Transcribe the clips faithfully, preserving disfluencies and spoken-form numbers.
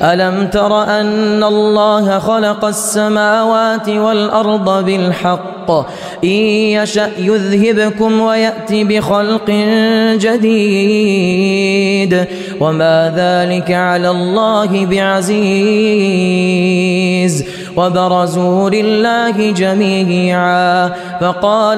ألم تر أن الله خلق السماوات والأرض بالحق إن يشأ يذهبكم ويأتي بخلق جديد وما ذلك على الله بعزيز وبرزوا لله جميعا فقال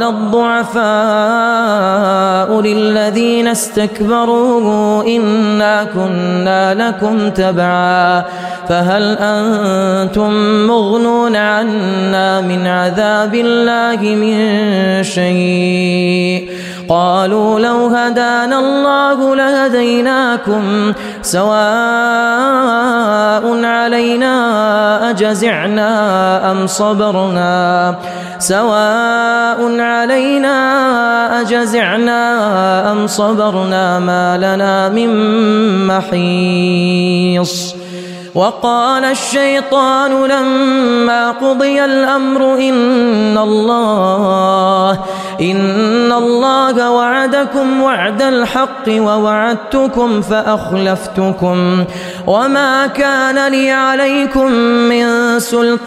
الضعفاء للذين استكبروا إنا كنا لكم تبعا فهل أنتم مغنون عنا من عذاب الله من شيء قالوا لو هدانا الله لهديناكم سواء علينا أجزعنا أم صبرنا سواء علينا أجزعنا أم صبرنا ما لنا من محيص وقال الشيطان لما قضي الأمر إن الله إن الله وعدكم وعد الحق ووعدتكم فأخلفتكم وما كان لي عليكم من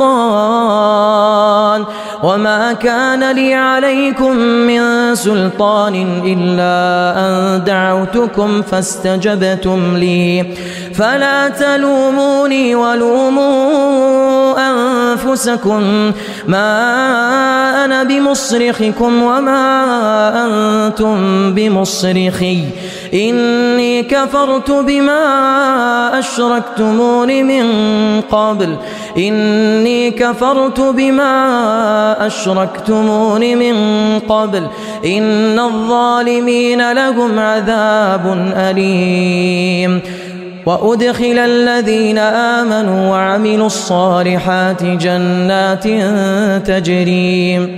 سلطان وما كان لي عليكم من سلطان إلا أن دعوتكم فاستجبتم لي فلا تلوموني ولوموا أنفسكم ما أنا بمصرخكم وما أنتم بمصرخي إني كفرت بما أشركتمون من قبل إني كفرت بما أشركتمون من قبل إن الظالمين لهم عذاب أليم وأدخل الذين آمنوا وعملوا الصالحات جنات تجري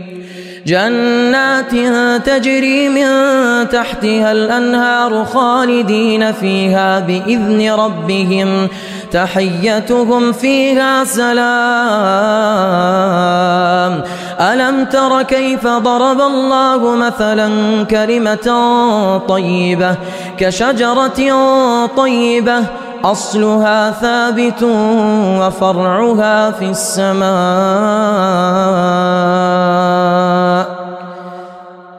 جنات تجري من تحتها الأنهار خالدين فيها بإذن ربهم تحيتهم فيها سلام ألم تر كيف ضرب الله مثلا كلمة طيبة كشجرة طيبة أصلها ثابت وفرعها في السماء